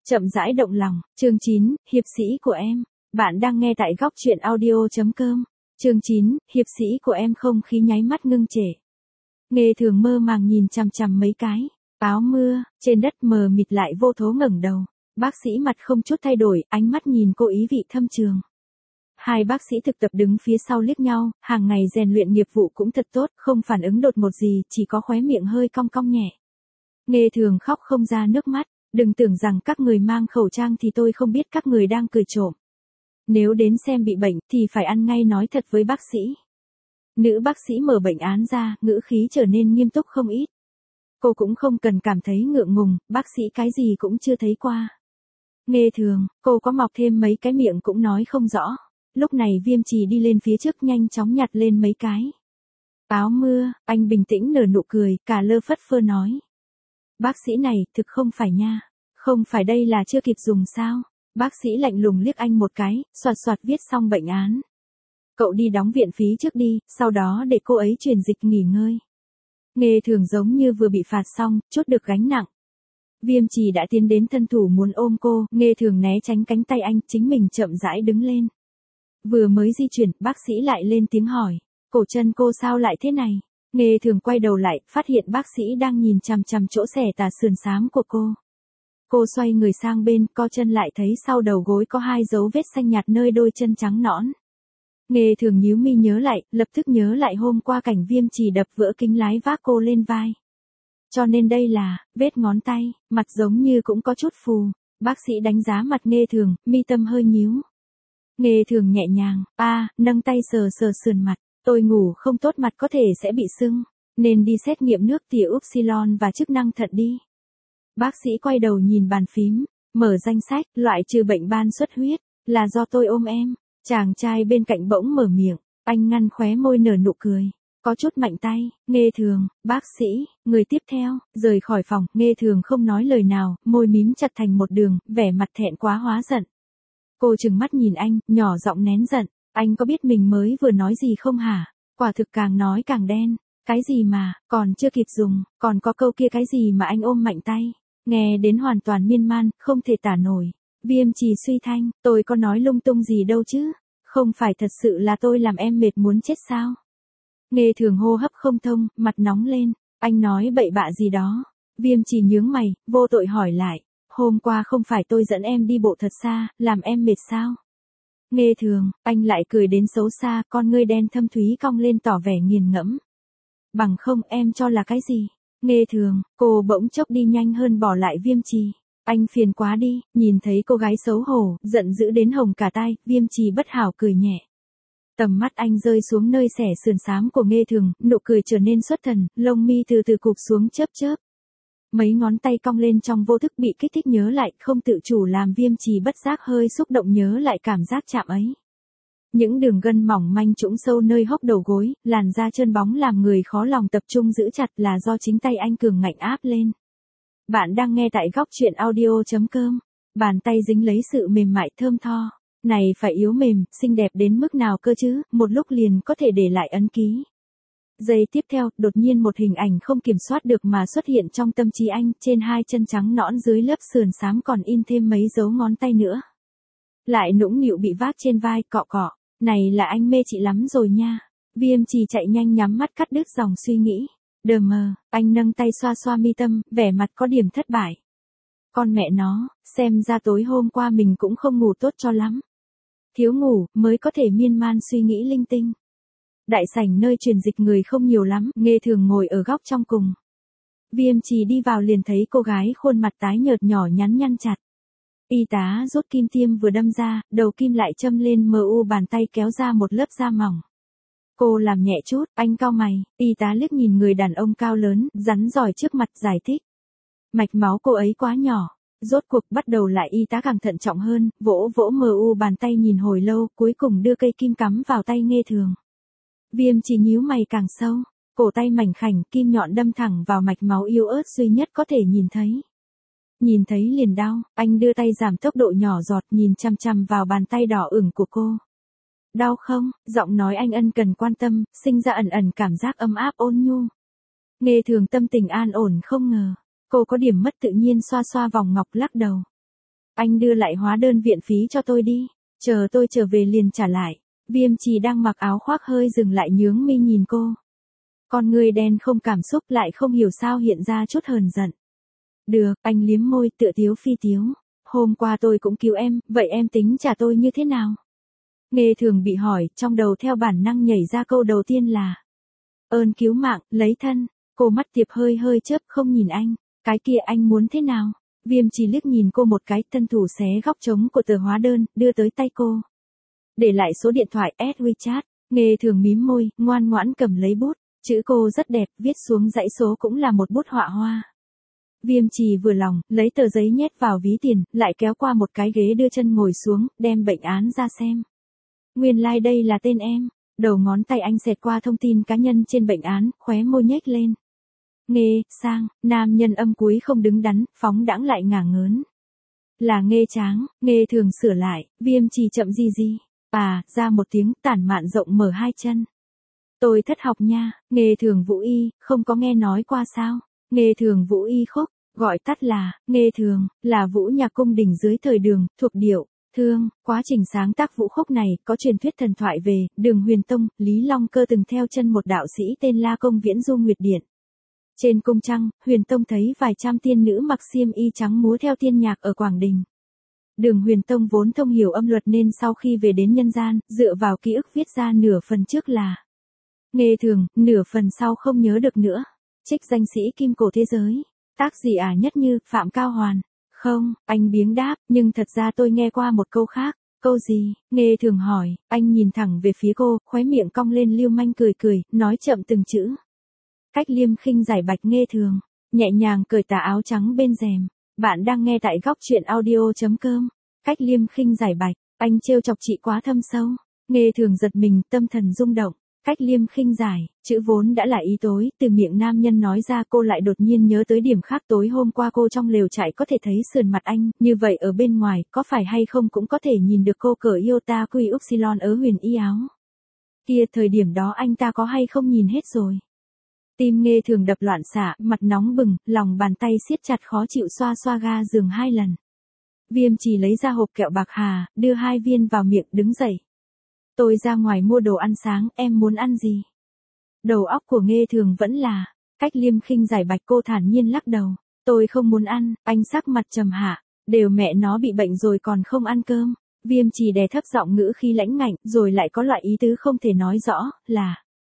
Chậm rãi động lòng, chương 9, hiệp sĩ của em. Bạn đang nghe tại góc truyện audio.com. Chương 9, hiệp sĩ của em. Không khí nháy mắt ngưng trệ. Nghe Thường mơ màng nhìn chằm chằm mấy cái áo mưa, trên đất mờ mịt lại vô thố ngẩng đầu. Bác sĩ mặt không chút thay đổi, ánh mắt nhìn cô ý vị thâm trường. Hai bác sĩ thực tập đứng phía sau liếc nhau, hàng ngày rèn luyện nghiệp vụ cũng thật tốt, không phản ứng đột ngột gì, chỉ có khóe miệng hơi cong cong nhẹ. Nghe Thường khóc không ra nước mắt. Đừng tưởng rằng các người mang khẩu trang thì tôi không biết các người đang cười trộm. Nếu đến xem bị bệnh thì phải ăn ngay nói thật với bác sĩ. Nữ bác sĩ mở bệnh án ra, ngữ khí trở nên nghiêm túc không ít. Cô cũng không cần cảm thấy ngượng ngùng, bác sĩ cái gì cũng chưa thấy qua. Nghe Thường, cô có mọc thêm mấy cái miệng cũng nói không rõ. Lúc này Viêm Trì đi lên phía trước nhanh chóng nhặt lên mấy cái áo mưa, anh bình tĩnh nở nụ cười, cả lơ phất phơ nói. Bác sĩ này, thực không phải nha. Không phải đây là chưa kịp dùng sao? Bác sĩ lạnh lùng liếc anh một cái, xoạt xoạt viết xong bệnh án. Cậu đi đóng viện phí trước đi, sau đó để cô ấy truyền dịch nghỉ ngơi. Nghe Thường giống như vừa bị phạt xong, chút được gánh nặng. Viêm Trì đã tiến đến thân thủ muốn ôm cô, Nghe Thường né tránh cánh tay anh, chính mình chậm rãi đứng lên. Vừa mới di chuyển, bác sĩ lại lên tiếng hỏi. Cổ chân cô sao lại thế này? Nghe Thường quay đầu lại, phát hiện bác sĩ đang nhìn chằm chằm chỗ xẻ tà sườn xám của cô. Cô xoay người sang bên, co chân lại thấy sau đầu gối có hai dấu vết xanh nhạt nơi đôi chân trắng nõn. Nghe Thường nhíu mi nhớ lại, lập tức nhớ lại hôm qua cảnh Viêm Trì đập vỡ kính lái vác cô lên vai. Cho nên đây là vết ngón tay, mặt giống như cũng có chút phù. Bác sĩ đánh giá mặt Nghe Thường, mi tâm hơi nhíu. Nghe Thường nhẹ nhàng, nâng tay sờ sờ sườn mặt. Tôi ngủ không tốt, mặt có thể sẽ bị sưng, nên đi xét nghiệm nước tỉa upsilon và chức năng thận đi. Bác sĩ quay đầu nhìn bàn phím, mở danh sách, loại trừ bệnh ban xuất huyết, là do tôi ôm em. Chàng trai bên cạnh bỗng mở miệng, anh ngăn khóe môi nở nụ cười, có chút mạnh tay. Nghe Thường, bác sĩ, người tiếp theo, rời khỏi phòng. Nghe Thường không nói lời nào, môi mím chặt thành một đường, vẻ mặt thẹn quá hóa giận. Cô trừng mắt nhìn anh, nhỏ giọng nén giận. Anh có biết mình mới vừa nói gì không hả? Quả thực càng nói càng đen. Cái gì mà, còn chưa kịp dùng, còn có câu kia cái gì mà anh ôm mạnh tay. Nghe đến hoàn toàn miên man, không thể tả nổi. Viêm Trì suy thanh, tôi có nói lung tung gì đâu chứ. Không phải thật sự là tôi làm em mệt muốn chết sao? Nghe Thường hô hấp không thông, mặt nóng lên. Anh nói bậy bạ gì đó. Viêm Trì nhướng mày, vô tội hỏi lại. Hôm qua không phải tôi dẫn em đi bộ thật xa, làm em mệt sao? Nghe Thường, anh lại cười đến xấu xa, con ngươi đen thâm thúy cong lên tỏ vẻ nghiền ngẫm. Bằng không em cho là cái gì? Nghe Thường, cô bỗng chốc đi nhanh hơn bỏ lại Viêm Trì. Anh phiền quá đi, nhìn thấy cô gái xấu hổ, giận dữ đến hồng cả tai, Viêm Trì bất hảo cười nhẹ. Tầm mắt anh rơi xuống nơi xẻ sườn xám của Nghe Thường, nụ cười trở nên xuất thần, lông mi từ từ cụp xuống chớp chớp. Mấy ngón tay cong lên trong vô thức bị kích thích nhớ lại, không tự chủ làm Viêm Trì bất giác hơi xúc động nhớ lại cảm giác chạm ấy. Những đường gân mỏng manh trũng sâu nơi hốc đầu gối, làn da trơn bóng làm người khó lòng tập trung giữ chặt là do chính tay anh cường ngạnh áp lên. Bạn đang nghe tại góc truyện audio.com. Bàn tay dính lấy sự mềm mại thơm tho. Này phải yếu mềm, xinh đẹp đến mức nào cơ chứ, một lúc liền có thể để lại ấn ký. Giây tiếp theo, đột nhiên một hình ảnh không kiểm soát được mà xuất hiện trong tâm trí anh, trên hai chân trắng nõn dưới lớp sườn xám còn in thêm mấy dấu ngón tay nữa. Lại nũng nịu bị vác trên vai, cọ cọ, này là anh mê chị lắm rồi nha. Viêm Trì chạy nhanh nhắm mắt cắt đứt dòng suy nghĩ. Đờ mờ, anh nâng tay xoa xoa mi tâm, vẻ mặt có điểm thất bại. Con mẹ nó, xem ra tối hôm qua mình cũng không ngủ tốt cho lắm. Thiếu ngủ, mới có thể miên man suy nghĩ linh tinh. Đại sảnh nơi truyền dịch người không nhiều lắm, Nghe Thường ngồi ở góc trong cùng. Viêm Trì đi vào liền thấy cô gái khuôn mặt tái nhợt nhỏ nhắn nhăn chặt. Y tá rút kim tiêm vừa đâm ra, đầu kim lại châm lên bàn tay kéo ra một lớp da mỏng. Cô làm nhẹ chút, anh cau mày, y tá liếc nhìn người đàn ông cao lớn, rắn giỏi trước mặt giải thích. Mạch máu cô ấy quá nhỏ. Rốt cuộc bắt đầu lại y tá càng thận trọng hơn, vỗ vỗ bàn tay nhìn hồi lâu, cuối cùng đưa cây kim cắm vào tay Nghe Thường. Viêm Trì nhíu mày càng sâu, cổ tay mảnh khảnh, kim nhọn đâm thẳng vào mạch máu yếu ớt duy nhất có thể nhìn thấy. Nhìn thấy liền đau, anh đưa tay giảm tốc độ nhỏ giọt nhìn chằm chằm vào bàn tay đỏ ửng của cô. Đau không? Giọng nói anh ân cần quan tâm, sinh ra ẩn ẩn cảm giác ấm áp ôn nhu. Nghe Thường tâm tình an ổn không ngờ. Cô có điểm mất tự nhiên xoa xoa vòng ngọc lắc đầu. Anh đưa lại hóa đơn viện phí cho tôi đi. Chờ tôi trở về liền trả lại. Viêm Trì đang mặc áo khoác hơi dừng lại nhướng mi nhìn cô. Con người đen không cảm xúc lại không hiểu sao hiện ra chút hờn giận. Được, anh liếm môi tựa tiếu phi tiếu. Hôm qua tôi cũng cứu em, vậy em tính trả tôi như thế nào? Nghe thường bị hỏi, trong đầu theo bản năng nhảy ra câu đầu tiên là ơn cứu mạng, lấy thân. Cô mắt Tiệp hơi hơi chớp không nhìn anh. Cái kia anh muốn thế nào? Viêm Trì liếc nhìn cô một cái, tân thủ xé góc trống của tờ hóa đơn, đưa tới tay cô. Để lại số điện thoại add WeChat. Nghe thường mím môi, ngoan ngoãn cầm lấy bút. Chữ cô rất đẹp, viết xuống dãy số cũng là một bút họa hoa. Viêm Trì vừa lòng, lấy tờ giấy nhét vào ví tiền, lại kéo qua một cái ghế đưa chân ngồi xuống, đem bệnh án ra xem. Nguyên lai đây là tên em. Đầu ngón tay anh xẹt qua thông tin cá nhân trên bệnh án, khóe môi nhếch lên. Nghê, Sang, nam nhân âm cuối không đứng đắn, phóng đãng lại ngả ngớn. Là Nghê Tráng, Nghê thường sửa lại, Viêm Trì chậm gì. Ra một tiếng, tản mạn rộng mở hai chân. Tôi thất học nha, Nghê thường Vũ Y, không có nghe nói qua sao? Nghê thường Vũ Y khúc, gọi tắt là, Nghê thường, là vũ nhạc cung đình dưới thời Đường, thuộc điệu, Thương. Quá trình sáng tác vũ khúc này, có truyền thuyết thần thoại về, Đường Huyền Tông, Lý Long Cơ từng theo chân một đạo sĩ tên La Công viễn du nguyệt điện. Trên cung trăng, Huyền Tông thấy vài trăm tiên nữ mặc xiêm y trắng múa theo tiên nhạc ở Quảng Đình. Đường Huyền Tông vốn thông hiểu âm luật nên sau khi về đến nhân gian, dựa vào ký ức viết ra nửa phần trước là Nghê thường, nửa phần sau không nhớ được nữa. Trích danh sĩ kim cổ thế giới. Tác gì nhất như, Phạm Cao Hoàn. Không, anh biếng đáp, nhưng thật ra tôi nghe qua một câu khác. Câu gì? Nghê thường hỏi, anh nhìn thẳng về phía cô, khóe miệng cong lên lưu manh cười, nói chậm từng chữ. Cách Liêm Khinh giải bạch Nghê thường, nhẹ nhàng cởi tà áo trắng bên rèm. Bạn đang nghe tại góc truyện audio.com. Cách Liêm Khinh giải bạch, anh trêu chọc chị quá thâm sâu. Nghê thường giật mình, tâm thần rung động. Cách Liêm Khinh giải, chữ vốn đã là ý tối, từ miệng nam nhân nói ra cô lại đột nhiên nhớ tới điểm khác tối hôm qua cô trong lều trại có thể thấy sườn mặt anh, như vậy ở bên ngoài, có phải hay không cũng có thể nhìn được cô cởi Iota Quy Upsilon ở huyền y áo. Kia thời điểm đó anh ta có hay không nhìn hết rồi. Tim Nghê thường đập loạn xạ, mặt nóng bừng, lòng bàn tay siết chặt khó chịu xoa ga giường 2 lần. Viêm Trì lấy ra hộp kẹo bạc hà, đưa 2 viên vào miệng đứng dậy. Tôi ra ngoài mua đồ ăn sáng, em muốn ăn gì? Đầu óc của Nghê thường vẫn là, Cách Liêm Khinh giải bạch cô thản nhiên lắc đầu. Tôi không muốn ăn, anh sắc mặt trầm hạ, đều mẹ nó bị bệnh rồi còn không ăn cơm. Viêm Trì đè thấp giọng ngữ khi lãnh ngạnh, rồi lại có loại ý tứ không thể nói rõ, là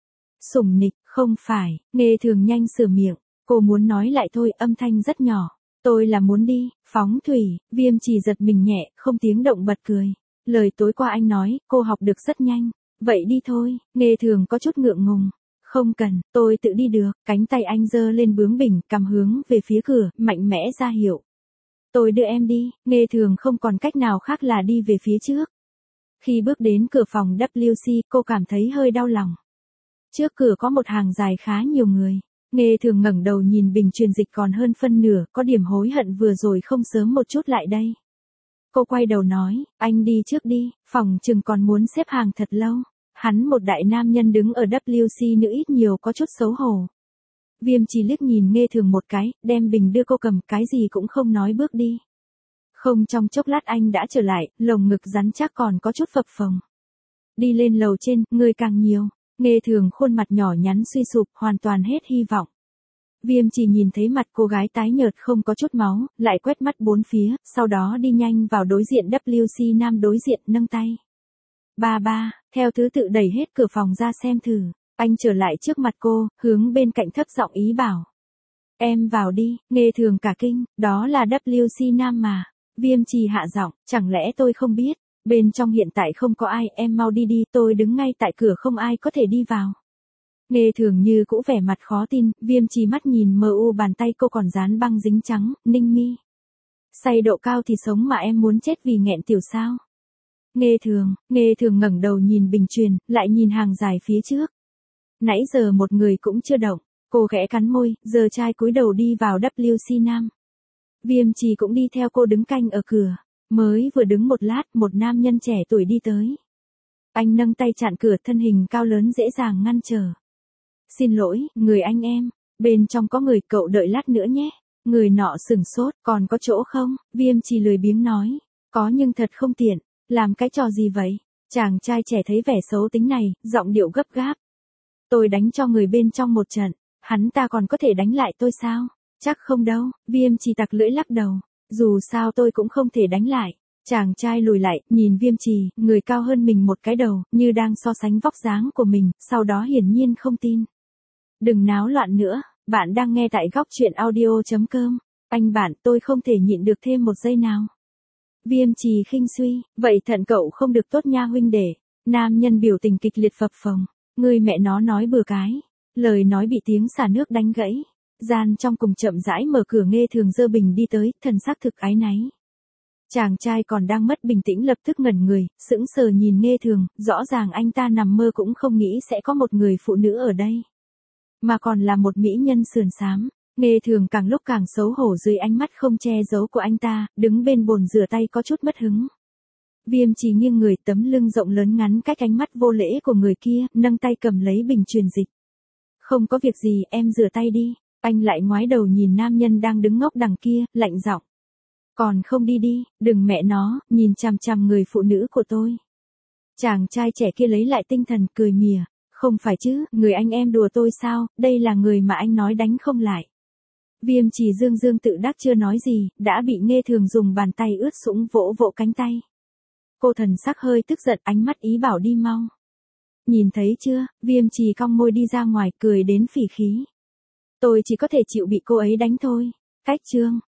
sủng nịch, không phải. Nghê thường nhanh sửa miệng, cô muốn nói lại thôi, âm thanh rất nhỏ. Tôi là muốn đi, phóng thủy. Viêm Trì giật mình nhẹ, không tiếng động bật cười. Lời tối qua anh nói, cô học được rất nhanh. Vậy đi thôi. Nghê thường có chút ngượng ngùng. Không cần, tôi tự đi được. Cánh tay anh giơ lên bướng bỉnh, cầm hướng về phía cửa, mạnh mẽ ra hiệu. Tôi đưa em đi. Nghê thường không còn cách nào khác là đi về phía trước. Khi bước đến cửa phòng WC, cô cảm thấy hơi đau lòng. Trước cửa có một hàng dài khá nhiều người. Nghê thường ngẩng đầu nhìn bình truyền dịch còn hơn phân nửa, có điểm hối hận vừa rồi không sớm một chút lại đây. Cô quay đầu nói, anh đi trước đi, phòng chừng còn muốn xếp hàng thật lâu. Hắn một đại nam nhân đứng ở WC nữ ít nhiều có chút xấu hổ. Viêm Trì liếc nhìn Nghê thường một cái, đem bình đưa cô cầm, cái gì cũng không nói bước đi. Không trong chốc lát anh đã trở lại, lồng ngực rắn chắc còn có chút phập phồng. Đi lên lầu trên, người càng nhiều. Nghê thường khuôn mặt nhỏ nhắn suy sụp, hoàn toàn hết hy vọng. Viêm Trì nhìn thấy mặt cô gái tái nhợt không có chút máu, lại quét mắt bốn phía, sau đó đi nhanh vào đối diện WC nam đối diện, nâng tay. Ba, theo thứ tự đẩy hết cửa phòng ra xem thử. Anh trở lại trước mặt cô, hướng bên cạnh thấp giọng ý bảo. Em vào đi. Nghê thường cả kinh, đó là WC nam mà. Viêm Trì hạ giọng, chẳng lẽ tôi không biết. Bên trong hiện tại không có ai, em mau đi đi, tôi đứng ngay tại cửa không ai có thể đi vào. Nghê thường như cũ vẻ mặt khó tin, Viêm Trì mắt nhìn mờ u bàn tay cô còn dán băng dính trắng, ninh mi. Say độ cao thì sống mà em muốn chết vì nghẹn tiểu sao. Nghê thường ngẩng đầu nhìn bình truyền, lại nhìn hàng dài phía trước. Nãy giờ một người cũng chưa động, cô khẽ cắn môi, giờ trai cúi đầu đi vào WC nam. Viêm Trì cũng đi theo cô đứng canh ở cửa. Mới vừa đứng một lát, một nam nhân trẻ tuổi đi tới. Anh nâng tay chặn cửa, thân hình cao lớn dễ dàng ngăn trở. Xin lỗi, người anh em, bên trong có người, cậu đợi lát nữa nhé. Người nọ sửng sốt, còn có chỗ không? Viêm Trì lười biếng nói. Có nhưng thật không tiện. Làm cái trò gì vậy? Chàng trai trẻ thấy vẻ xấu tính này, giọng điệu gấp gáp. Tôi đánh cho người bên trong một trận, hắn ta còn có thể đánh lại tôi sao? Chắc không đâu, Viêm Trì tặc lưỡi lắc đầu. Dù sao tôi cũng không thể đánh lại. Chàng trai lùi lại, nhìn Viêm Trì, người cao hơn mình một cái đầu, như đang so sánh vóc dáng của mình, sau đó hiển nhiên không tin. Đừng náo loạn nữa, bạn đang nghe tại góc chuyện audio.com. Anh bạn, tôi không thể nhịn được thêm một giây nào. Viêm Trì khinh suy, vậy thận cậu không được tốt nha huynh đệ. Nam nhân biểu tình kịch liệt phập phồng. Người mẹ nó nói bừa cái. Lời nói bị tiếng xả nước đánh gãy. Gian trong cùng chậm rãi mở cửa Nghe Thường dơ bình đi tới, thần sắc thực áy náy. Chàng trai còn đang mất bình tĩnh lập tức ngẩn người, sững sờ nhìn Nghe Thường, rõ ràng anh ta nằm mơ cũng không nghĩ sẽ có một người phụ nữ ở đây. Mà còn là một mỹ nhân sườn xám. Nghe Thường càng lúc càng xấu hổ dưới ánh mắt không che giấu của anh ta, đứng bên bồn rửa tay có chút mất hứng. Viêm Trì nghiêng người, tấm lưng rộng lớn ngắn cách ánh mắt vô lễ của người kia, nâng tay cầm lấy bình truyền dịch. Không có việc gì, em rửa tay đi. Anh lại ngoái đầu nhìn nam nhân đang đứng ngốc đằng kia, lạnh giọng. Còn không đi đi, đừng mẹ nó, nhìn chằm chằm người phụ nữ của tôi. Chàng trai trẻ kia lấy lại tinh thần, cười mỉa. Không phải chứ, người anh em đùa tôi sao, đây là người mà anh nói đánh không lại. Viêm Trì dương dương tự đắc chưa nói gì, đã bị Nghe Thường dùng bàn tay ướt sũng vỗ vỗ cánh tay. Cô thần sắc hơi tức giận, ánh mắt ý bảo đi mau. Nhìn thấy chưa, Viêm Trì cong môi đi ra ngoài, cười đến phỉ khí. Tôi chỉ có thể chịu bị cô ấy đánh thôi. Cách chương.